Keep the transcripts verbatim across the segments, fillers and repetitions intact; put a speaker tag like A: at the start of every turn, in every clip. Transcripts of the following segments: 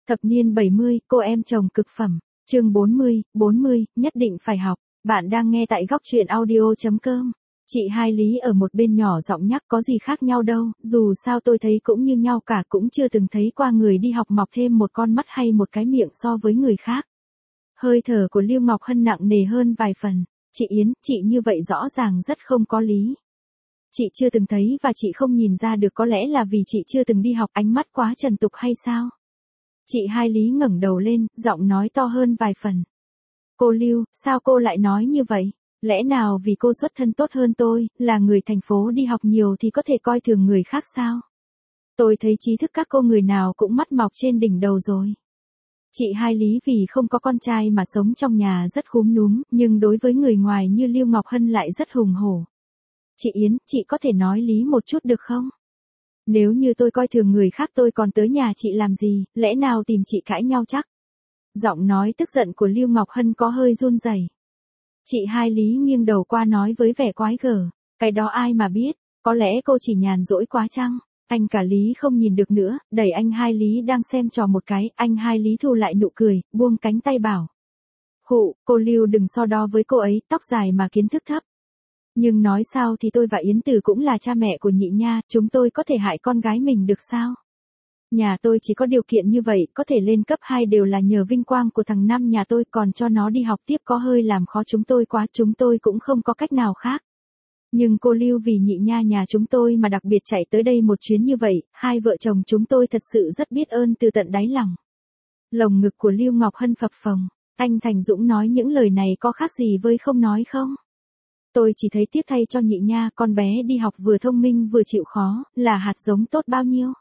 A: Thập niên bảy mươi, cô em chồng cực phẩm. Chương bốn mươi, bốn mươi, nhất định phải học. Bạn đang nghe tại góc truyện audio chấm com. Chị Hai Lý ở một bên nhỏ giọng nhắc có gì khác nhau đâu, dù sao tôi thấy cũng như nhau cả, cũng chưa từng thấy qua người đi học mọc thêm một con mắt hay một cái miệng so với người khác. Hơi thở của Lưu Ngọc Hân nặng nề hơn vài phần. Chị Yến, chị như vậy rõ ràng rất không có lý. Chị chưa từng thấy và chị không nhìn ra được, có lẽ là vì chị chưa từng đi học, ánh mắt quá trần tục hay sao? Chị Hai Lý ngẩng đầu lên, giọng nói to hơn vài phần. Cô Lưu, sao cô lại nói như vậy? Lẽ nào vì cô xuất thân tốt hơn tôi, là người thành phố đi học nhiều thì có thể coi thường người khác sao? Tôi thấy trí thức các cô người nào cũng mắt mọc trên đỉnh đầu rồi. Chị Hai Lý vì không có con trai mà sống trong nhà rất khúm núm, nhưng đối với người ngoài như Lưu Ngọc Hân lại rất hùng hổ. Chị Yến, chị có thể nói lý một chút được không? Nếu như tôi coi thường người khác tôi còn tới nhà chị làm gì, lẽ nào tìm chị cãi nhau chắc? Giọng nói tức giận của Lưu Ngọc Hân có hơi run rẩy. Chị Hai Lý nghiêng đầu qua nói với vẻ quái gở, cái đó ai mà biết, có lẽ cô chỉ nhàn rỗi quá chăng? Anh cả Lý không nhìn được nữa, đẩy anh Hai Lý đang xem trò một cái, anh Hai Lý thu lại nụ cười, buông cánh tay bảo. Khụ, cô Lưu đừng so đo với cô ấy, tóc dài mà kiến thức thấp. Nhưng nói sao thì tôi và Yến Từ cũng là cha mẹ của nhị nha, chúng tôi có thể hại con gái mình được sao? Nhà tôi chỉ có điều kiện như vậy, có thể lên cấp hai đều là nhờ vinh quang của thằng Năm nhà tôi, còn cho nó đi học tiếp có hơi làm khó chúng tôi quá, chúng tôi cũng không có cách nào khác. Nhưng cô Lưu vì nhị nha nhà chúng tôi mà đặc biệt chạy tới đây một chuyến như vậy, hai vợ chồng chúng tôi thật sự rất biết ơn từ tận đáy lòng. Lồng ngực của Lưu Ngọc Hân phập phồng, anh Thành Dũng nói những lời này có khác gì với không nói không? Tôi chỉ thấy tiếc thay cho nhị nha, con bé đi học vừa thông minh vừa chịu khó, là hạt giống tốt bao nhiêu.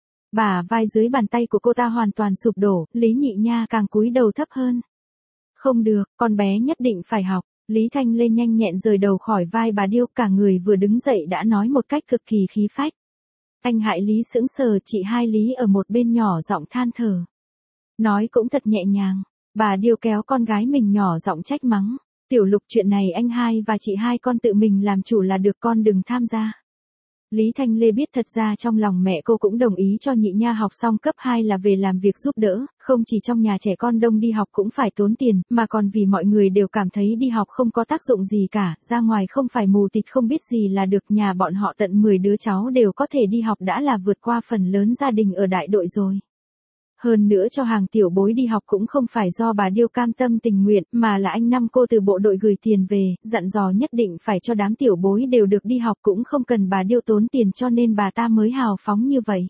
A: Bả vai dưới bàn tay của cô ta hoàn toàn sụp đổ, Lý nhị nha càng cúi đầu thấp hơn. Không được, con bé nhất định phải học. Lý Thanh Lê nhanh nhẹn rời đầu khỏi vai bà Điêu, cả người vừa đứng dậy đã nói một cách cực kỳ khí phách. Anh Hại Lý sững sờ, chị Hai Lý ở một bên nhỏ giọng than thở. Nói cũng thật nhẹ nhàng, bà Điêu kéo con gái mình nhỏ giọng trách mắng. Tiểu Lục, chuyện này anh hai và chị hai con tự mình làm chủ là được, con đừng tham gia. Lý Thanh Lê biết thật ra trong lòng mẹ cô cũng đồng ý cho nhị nha học xong cấp hai là về làm việc giúp đỡ, không chỉ trong nhà trẻ con đông đi học cũng phải tốn tiền, mà còn vì mọi người đều cảm thấy đi học không có tác dụng gì cả, ra ngoài không phải mù tịt không biết gì là được, nhà bọn họ tận mười đứa cháu đều có thể đi học đã là vượt qua phần lớn gia đình ở đại đội rồi. Hơn nữa cho hàng tiểu bối đi học cũng không phải do bà Điêu cam tâm tình nguyện, mà là anh Năm cô từ bộ đội gửi tiền về, dặn dò nhất định phải cho đám tiểu bối đều được đi học, cũng không cần bà Điêu tốn tiền, cho nên bà ta mới hào phóng như vậy.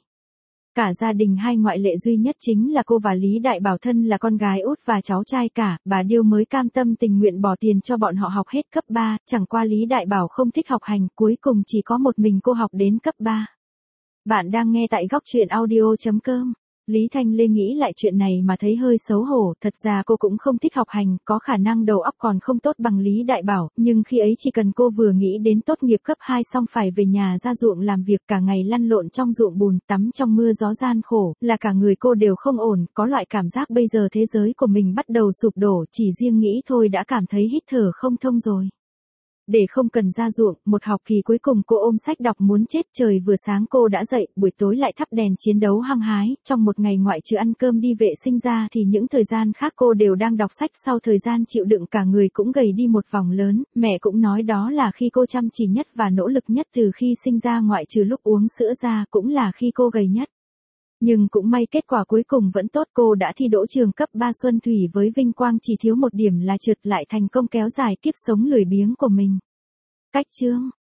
A: Cả gia đình hai ngoại lệ duy nhất chính là cô và Lý Đại Bảo thân là con gái út và cháu trai cả, bà Điêu mới cam tâm tình nguyện bỏ tiền cho bọn họ học hết cấp ba, chẳng qua Lý Đại Bảo không thích học hành, cuối cùng chỉ có một mình cô học đến cấp ba. Bạn đang nghe tại góc truyện audio chấm com. Lý Thanh Lê nghĩ lại chuyện này mà thấy hơi xấu hổ, thật ra cô cũng không thích học hành, có khả năng đầu óc còn không tốt bằng Lý Đại Bảo, nhưng khi ấy chỉ cần cô vừa nghĩ đến tốt nghiệp cấp hai xong phải về nhà ra ruộng làm việc, cả ngày lăn lộn trong ruộng bùn, tắm trong mưa gió gian khổ, là cả người cô đều không ổn, có loại cảm giác bây giờ thế giới của mình bắt đầu sụp đổ, chỉ riêng nghĩ thôi đã cảm thấy hít thở không thông rồi. Để không cần ra ruộng, một học kỳ cuối cùng cô ôm sách đọc muốn chết, trời vừa sáng cô đã dậy, buổi tối lại thắp đèn chiến đấu hăng hái, trong một ngày ngoại trừ ăn cơm đi vệ sinh ra thì những thời gian khác cô đều đang đọc sách, sau thời gian chịu đựng cả người cũng gầy đi một vòng lớn, mẹ cũng nói đó là khi cô chăm chỉ nhất và nỗ lực nhất từ khi sinh ra, ngoại trừ lúc uống sữa ra cũng là khi cô gầy nhất. Nhưng cũng may kết quả cuối cùng vẫn tốt, cô đã thi đỗ trường cấp ba Xuân Thủy với vinh quang, chỉ thiếu một điểm là trượt, lại thành công kéo dài kiếp sống lười biếng của mình. Cách chương